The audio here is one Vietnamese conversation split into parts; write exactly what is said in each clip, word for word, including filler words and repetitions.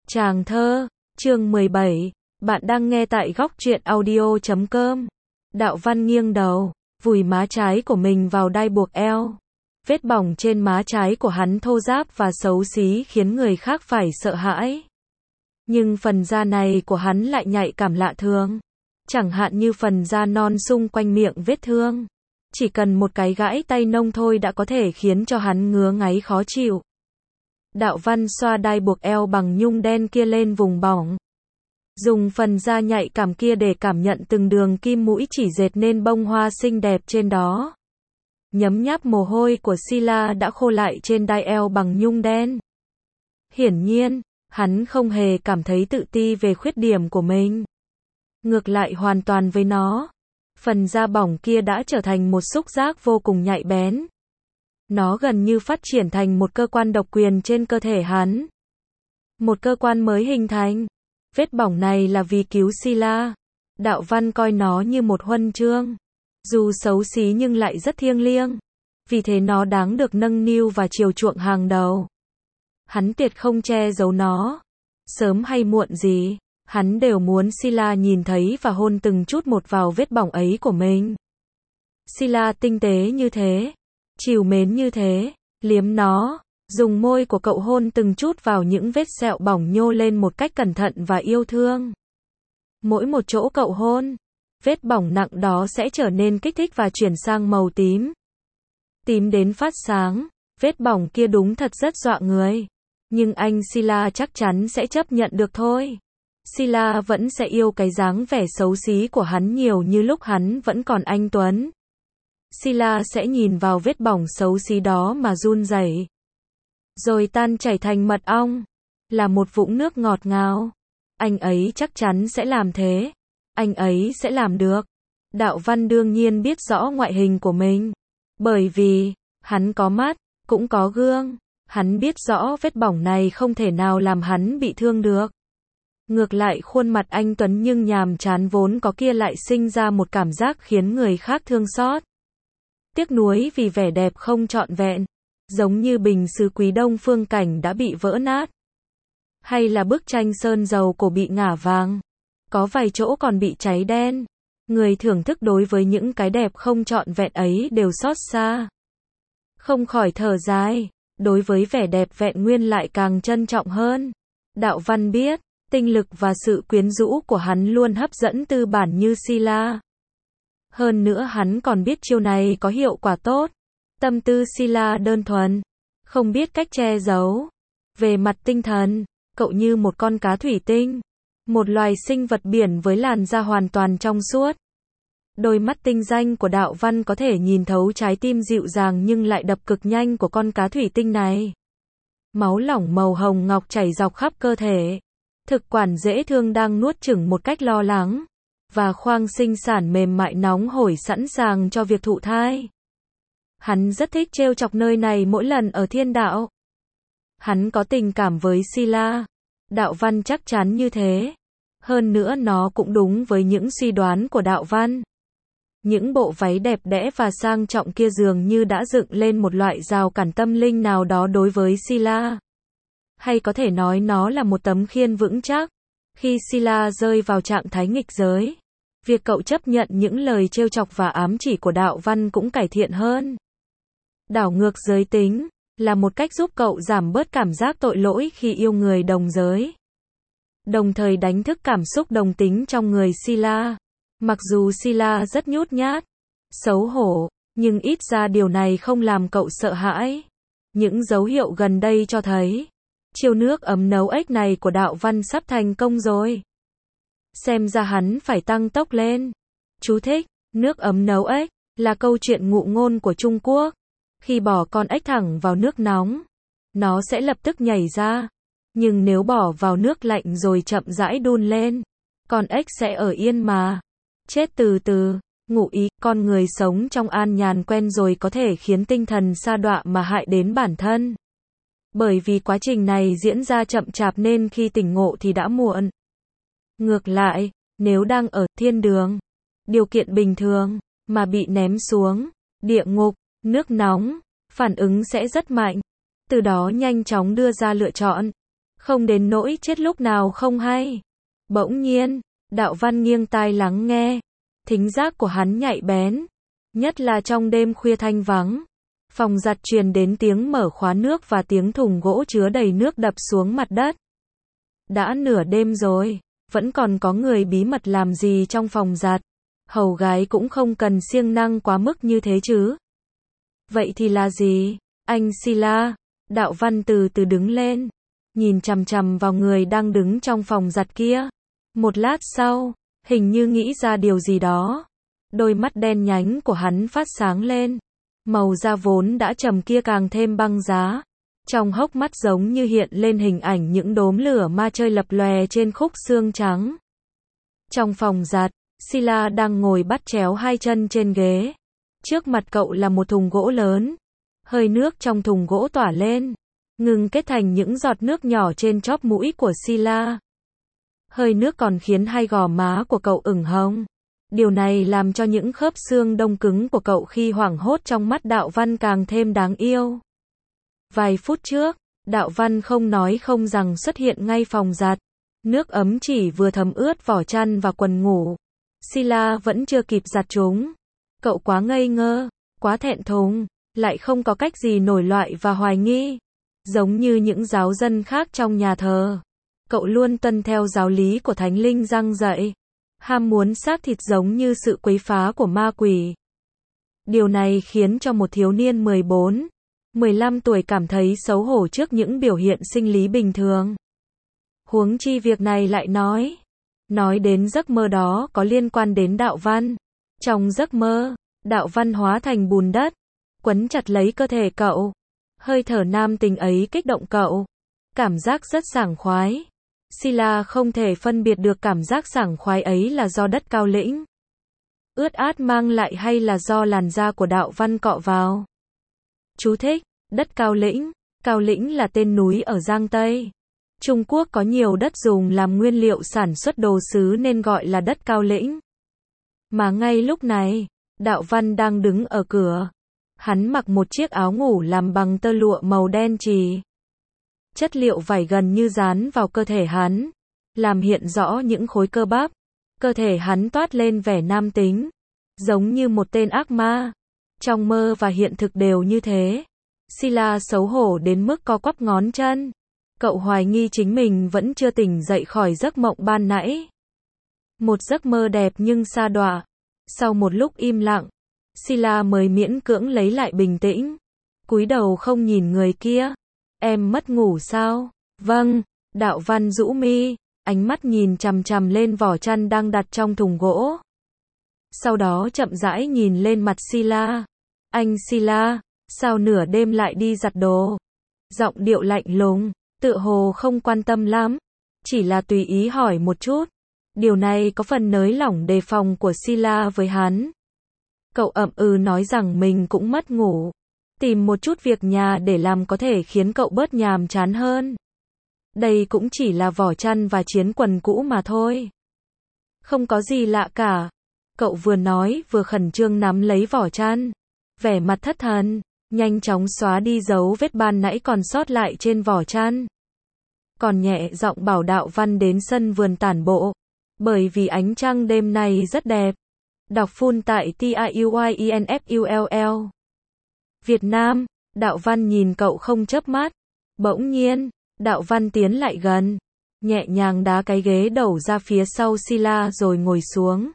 Tràng thơ, chương mười bảy, bạn đang nghe tại góc truyện audio chấm com. Đạo Văn nghiêng đầu, vùi má trái của mình vào đai buộc eo. Vết bỏng trên má trái của hắn thô ráp và xấu xí khiến người khác phải sợ hãi. Nhưng phần da này của hắn lại nhạy cảm lạ thường. Chẳng hạn như phần da non xung quanh miệng vết thương. Chỉ cần một cái gãi tay nông thôi đã có thể khiến cho hắn ngứa ngáy khó chịu. Đạo Văn xoa đai buộc eo bằng nhung đen kia lên vùng bỏng. Dùng phần da nhạy cảm kia để cảm nhận từng đường kim mũi chỉ dệt nên bông hoa xinh đẹp trên đó. Nhấm nháp mồ hôi của Sila đã khô lại trên đai eo bằng nhung đen. Hiển nhiên, hắn không hề cảm thấy tự ti về khuyết điểm của mình. Ngược lại hoàn toàn với nó. Phần da bỏng kia đã trở thành một xúc giác vô cùng nhạy bén. Nó gần như phát triển thành một cơ quan độc quyền trên cơ thể hắn. Một cơ quan mới hình thành. Vết bỏng này là vì cứu Sila. Đạo Văn coi nó như một huân chương. Dù xấu xí nhưng lại rất thiêng liêng. Vì thế nó đáng được nâng niu và chiều chuộng hàng đầu. Hắn tuyệt không che giấu nó. Sớm hay muộn gì, hắn đều muốn Sila nhìn thấy và hôn từng chút một vào vết bỏng ấy của mình. Sila tinh tế như thế, trìu mến như thế, liếm nó, dùng môi của cậu hôn từng chút vào những vết sẹo bỏng nhô lên một cách cẩn thận và yêu thương. Mỗi một chỗ cậu hôn, vết bỏng nặng đó sẽ trở nên kích thích và chuyển sang màu tím. Tím đến phát sáng, vết bỏng kia đúng thật rất dọa người. Nhưng anh Sila chắc chắn sẽ chấp nhận được thôi. Sila vẫn sẽ yêu cái dáng vẻ xấu xí của hắn nhiều như lúc hắn vẫn còn anh tuấn. Sila sẽ nhìn vào vết bỏng xấu xí đó mà run rẩy. Rồi tan chảy thành mật ong. Là một vũng nước ngọt ngào. Anh ấy chắc chắn sẽ làm thế. Anh ấy sẽ làm được. Đạo Văn đương nhiên biết rõ ngoại hình của mình. Bởi vì, hắn có mắt, cũng có gương. Hắn biết rõ vết bỏng này không thể nào làm hắn bị thương được. Ngược lại khuôn mặt anh tuấn nhưng nhàm chán vốn có kia lại sinh ra một cảm giác khiến người khác thương xót. Tiếc nuối vì vẻ đẹp không trọn vẹn. Giống như bình sứ quý đông phương cảnh đã bị vỡ nát. Hay là bức tranh sơn dầu cổ bị ngả vàng. Có vài chỗ còn bị cháy đen. Người thưởng thức đối với những cái đẹp không trọn vẹn ấy đều xót xa. Không khỏi thở dài. Đối với vẻ đẹp vẹn nguyên lại càng trân trọng hơn. Đạo Văn biết, tinh lực và sự quyến rũ của hắn luôn hấp dẫn tư bản như Sila. Hơn nữa hắn còn biết chiêu này có hiệu quả tốt. Tâm tư Sila đơn thuần, không biết cách che giấu. Về mặt tinh thần, cậu như một con cá thủy tinh. Một loài sinh vật biển với làn da hoàn toàn trong suốt. Đôi mắt tinh danh của Đạo Văn có thể nhìn thấu trái tim dịu dàng nhưng lại đập cực nhanh của con cá thủy tinh này. Máu lỏng màu hồng ngọc chảy dọc khắp cơ thể. Thực quản dễ thương đang nuốt chửng một cách lo lắng. Và khoang sinh sản mềm mại nóng hổi sẵn sàng cho việc thụ thai. Hắn rất thích trêu chọc nơi này mỗi lần ở thiên đạo. Hắn có tình cảm với Sila. Đạo Văn chắc chắn như thế. Hơn nữa nó cũng đúng với những suy đoán của Đạo Văn. Những bộ váy đẹp đẽ và sang trọng kia dường như đã dựng lên một loại rào cản tâm linh nào đó đối với Sila. Hay có thể nói nó là một tấm khiên vững chắc. Khi Sila rơi vào trạng thái nghịch giới, việc cậu chấp nhận những lời trêu chọc và ám chỉ của Đạo Văn cũng cải thiện hơn. Đảo ngược giới tính là một cách giúp cậu giảm bớt cảm giác tội lỗi khi yêu người đồng giới. Đồng thời đánh thức cảm xúc đồng tính trong người Sila. Mặc dù Sila rất nhút nhát, xấu hổ, nhưng ít ra điều này không làm cậu sợ hãi. Những dấu hiệu gần đây cho thấy, chiêu nước ấm nấu ếch này của Đạo Văn sắp thành công rồi. Xem ra hắn phải tăng tốc lên. Chú thích, nước ấm nấu ếch, là câu chuyện ngụ ngôn của Trung Quốc. Khi bỏ con ếch thẳng vào nước nóng, nó sẽ lập tức nhảy ra. Nhưng nếu bỏ vào nước lạnh rồi chậm rãi đun lên, con ếch sẽ ở yên mà chết từ từ. Ngụ ý, con người sống trong an nhàn quen rồi có thể khiến tinh thần sa đọa mà hại đến bản thân. Bởi vì quá trình này diễn ra chậm chạp nên khi tỉnh ngộ thì đã muộn. Ngược lại, nếu đang ở thiên đường, điều kiện bình thường, mà bị ném xuống địa ngục, nước nóng, phản ứng sẽ rất mạnh. Từ đó nhanh chóng đưa ra lựa chọn. không đến nỗi chết lúc nào không hay. Bỗng nhiên, Đạo Văn nghiêng tai lắng nghe, thính giác của hắn nhạy bén, nhất là trong đêm khuya thanh vắng. Phòng giặt truyền đến tiếng mở khóa nước và tiếng thùng gỗ chứa đầy nước đập xuống mặt đất. Đã nửa đêm rồi, vẫn còn có người bí mật làm gì trong phòng giặt. Hầu gái cũng không cần siêng năng quá mức như thế chứ. Vậy thì là gì? Anh Sila. Đạo Văn từ từ đứng lên, nhìn chằm chằm vào người đang đứng trong phòng giặt kia. Một lát sau, hình như nghĩ ra điều gì đó. Đôi mắt đen nhánh của hắn phát sáng lên. Màu da vốn đã trầm kia càng thêm băng giá. Trong hốc mắt giống như hiện lên hình ảnh những đốm lửa ma chơi lập lòe trên khúc xương trắng. Trong phòng giặt, Sila đang ngồi bắt chéo hai chân trên ghế. Trước mặt cậu là một thùng gỗ lớn. Hơi nước trong thùng gỗ tỏa lên, ngừng kết thành những giọt nước nhỏ trên chóp mũi của Sila. Hơi nước còn khiến hai gò má của cậu ửng hồng. Điều này làm cho những khớp xương đông cứng của cậu khi hoảng hốt trong mắt Đạo Văn càng thêm đáng yêu. Vài phút trước, Đạo Văn không nói không rằng xuất hiện ngay phòng giặt. Nước ấm chỉ vừa thấm ướt vỏ chăn và quần ngủ. Sila vẫn chưa kịp giặt chúng. Cậu quá ngây ngơ, quá thẹn thùng, lại không có cách gì nổi loạn và hoài nghi. Giống như những giáo dân khác trong nhà thờ, cậu luôn tuân theo giáo lý của Thánh Linh giăng dạy. Ham muốn xác thịt giống như sự quấy phá của ma quỷ. Điều này khiến cho một thiếu niên mười bốn, mười lăm tuổi cảm thấy xấu hổ trước những biểu hiện sinh lý bình thường. Huống chi việc này lại nói. Nói đến giấc mơ đó có liên quan đến Đạo Văn. Trong giấc mơ, Đạo Văn hóa thành bùn đất, quấn chặt lấy cơ thể cậu. Hơi thở nam tình ấy kích động cậu. Cảm giác rất sảng khoái. Sila không thể phân biệt được cảm giác sảng khoái ấy là do đất Cao Lĩnh ướt át mang lại hay là do làn da của Đạo Văn cọ vào. Chú thích: đất Cao Lĩnh. Cao Lĩnh là tên núi ở Giang Tây. Trung Quốc có nhiều đất dùng làm nguyên liệu sản xuất đồ sứ nên gọi là đất Cao Lĩnh. Mà ngay lúc này, Đạo Văn đang đứng ở cửa. Hắn mặc một chiếc áo ngủ làm bằng tơ lụa màu đen chì. Chất liệu vải gần như dán vào cơ thể hắn, làm hiện rõ những khối cơ bắp. Cơ thể hắn toát lên vẻ nam tính, giống như một tên ác ma. Trong mơ và hiện thực đều như thế. Sila xấu hổ đến mức co quắp ngón chân. Cậu hoài nghi chính mình vẫn chưa tỉnh dậy khỏi giấc mộng ban nãy. Một giấc mơ đẹp nhưng sa đọa. Sau một lúc im lặng, Sila mới miễn cưỡng lấy lại bình tĩnh. Cúi đầu không nhìn người kia. Em mất ngủ sao? Vâng. Đạo Văn rũ mi, ánh mắt nhìn chằm chằm lên vỏ chăn đang đặt trong thùng gỗ. Sau đó chậm rãi nhìn lên mặt Sila. Anh Sila, sao nửa đêm lại đi giặt đồ? Giọng điệu lạnh lùng, tựa hồ không quan tâm lắm. Chỉ là tùy ý hỏi một chút. Điều này có phần nới lỏng đề phòng của Sila với hắn. Cậu ậm ừ nói rằng mình cũng mất ngủ. Tìm một chút việc nhà để làm có thể khiến cậu bớt nhàm chán hơn. Đây cũng chỉ là vỏ chăn và chiến quần cũ mà thôi. Không có gì lạ cả. Cậu vừa nói vừa khẩn trương nắm lấy vỏ chăn. Vẻ mặt thất thần, nhanh chóng xóa đi dấu vết ban nãy còn sót lại trên vỏ chăn. Còn nhẹ giọng bảo Đạo Văn đến sân vườn tản bộ. Bởi vì ánh trăng đêm này rất đẹp. Đọc full tại T I U I E N F U L L. Việt Nam. Đạo Văn nhìn cậu không chớp mắt. Bỗng nhiên, Đạo Văn tiến lại gần, nhẹ nhàng đá cái ghế đầu ra phía sau Sila rồi ngồi xuống.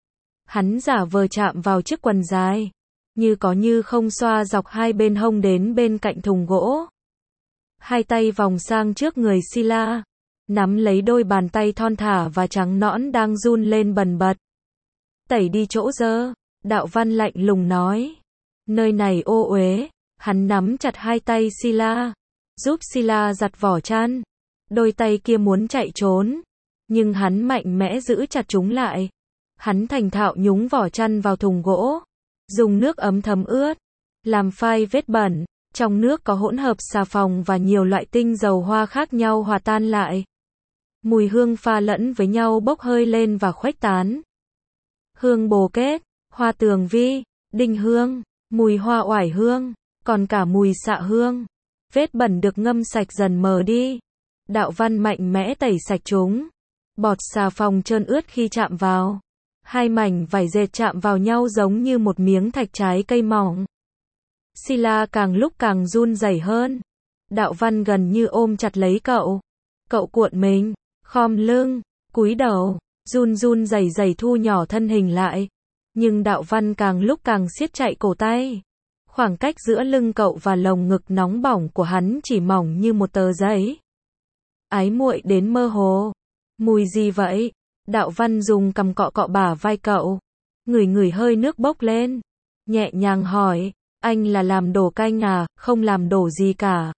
Hắn giả vờ chạm vào chiếc quần dài, như có như không xoa dọc hai bên hông đến bên cạnh thùng gỗ. Hai tay vòng sang trước người Sila, nắm lấy đôi bàn tay thon thả và trắng nõn đang run lên bần bật. Tẩy đi chỗ dơ, Đạo Văn lạnh lùng nói. Nơi này ô uế. Hắn nắm chặt hai tay Sila, giúp Sila giặt vỏ chăn. Đôi tay kia muốn chạy trốn, nhưng hắn mạnh mẽ giữ chặt chúng lại. Hắn thành thạo nhúng vỏ chăn vào thùng gỗ, dùng nước ấm thấm ướt, làm phai vết bẩn. Trong nước có hỗn hợp xà phòng và nhiều loại tinh dầu hoa khác nhau hòa tan lại. Mùi hương pha lẫn với nhau bốc hơi lên và khuếch tán. Hương bồ kết, hoa tường vi, đinh hương, mùi hoa oải hương, còn cả mùi xạ hương. Vết bẩn được ngâm sạch dần mờ đi. Đạo Văn mạnh mẽ tẩy sạch chúng. Bọt xà phòng trơn ướt khi chạm vào. Hai mảnh vải dệt chạm vào nhau giống như một miếng thạch trái cây mỏng. Sila càng lúc càng run rẩy hơn. Đạo Văn gần như ôm chặt lấy cậu. Cậu cuộn mình, khom lưng, cúi đầu, run run rẩy rẩy thu nhỏ thân hình lại. Nhưng Đạo Văn càng lúc càng siết chặt cổ tay. Khoảng cách giữa lưng cậu và lồng ngực nóng bỏng của hắn chỉ mỏng như một tờ giấy. Ái muội đến mơ hồ. Mùi gì vậy? Đạo Văn dùng cằm cọ cọ bả vai cậu. Ngửi ngửi hơi nước bốc lên. Nhẹ nhàng hỏi, anh là làm đổ canh à? Không làm đổ gì cả.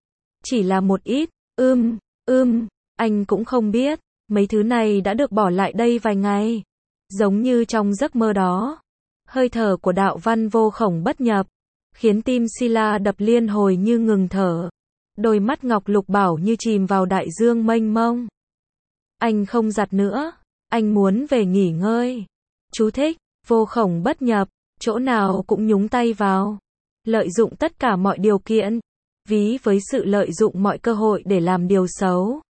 Chỉ là một ít, ưm, ưm, anh cũng không biết. Mấy thứ này đã được bỏ lại đây vài ngày. Giống như trong giấc mơ đó. Hơi thở của Đạo Văn vô khổng bất nhập. Khiến tim Sila đập liên hồi như ngừng thở. Đôi mắt ngọc lục bảo như chìm vào đại dương mênh mông. Anh không giặt nữa. Anh muốn về nghỉ ngơi. Chú thích, vô khổng bất nhập, chỗ nào cũng nhúng tay vào. Lợi dụng tất cả mọi điều kiện. Ví với sự lợi dụng mọi cơ hội để làm điều xấu.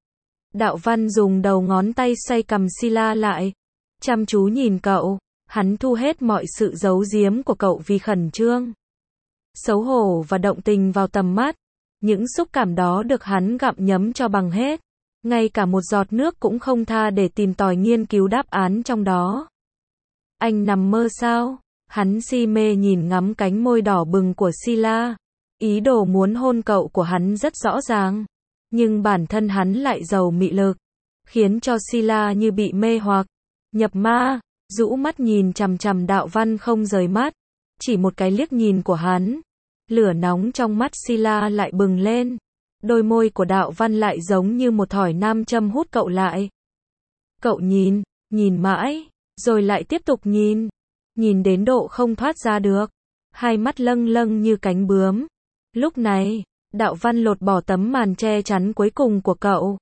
Đạo Văn dùng đầu ngón tay xoay cằm Sila lại. Chăm chú nhìn cậu. Hắn thu hết mọi sự giấu giếm của cậu vì khẩn trương. Xấu hổ và động tình vào tầm mắt. Những xúc cảm đó được hắn gặm nhấm cho bằng hết. Ngay cả một giọt nước cũng không tha để tìm tòi nghiên cứu đáp án trong đó. Anh nằm mơ sao? Hắn si mê nhìn ngắm cánh môi đỏ bừng của Sila. Ý đồ muốn hôn cậu của hắn rất rõ ràng. Nhưng bản thân hắn lại giàu mị lực. Khiến cho Sila như bị mê hoặc. Nhập ma. Rũ mắt nhìn chằm chằm Đạo Văn không rời mắt. Chỉ một cái liếc nhìn của hắn. Lửa nóng trong mắt Sila lại bừng lên. Đôi môi của Đạo Văn lại giống như một thỏi nam châm hút cậu lại. Cậu nhìn, nhìn mãi, rồi lại tiếp tục nhìn. Nhìn đến độ không thoát ra được. Hai mắt lâng lâng như cánh bướm. Lúc này, Đạo Văn lột bỏ tấm màn che chắn cuối cùng của cậu.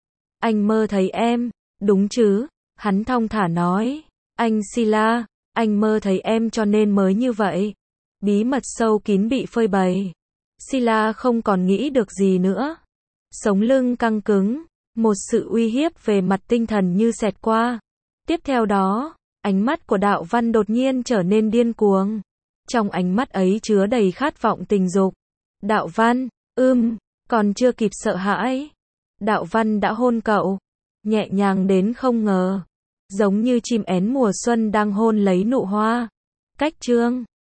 Anh mơ thấy em, đúng chứ? Hắn thong thả nói. Anh Sila, anh mơ thấy em cho nên mới như vậy. Bí mật sâu kín bị phơi bày. Sila không còn nghĩ được gì nữa. Sống lưng căng cứng. Một sự uy hiếp về mặt tinh thần như xẹt qua. Tiếp theo đó, ánh mắt của Đạo Văn đột nhiên trở nên điên cuồng. Trong ánh mắt ấy chứa đầy khát vọng tình dục. Đạo Văn, ưm, còn chưa kịp sợ hãi. Đạo Văn đã hôn cậu. Nhẹ nhàng đến không ngờ. Giống như chim én mùa xuân đang hôn lấy nụ hoa. Cách chương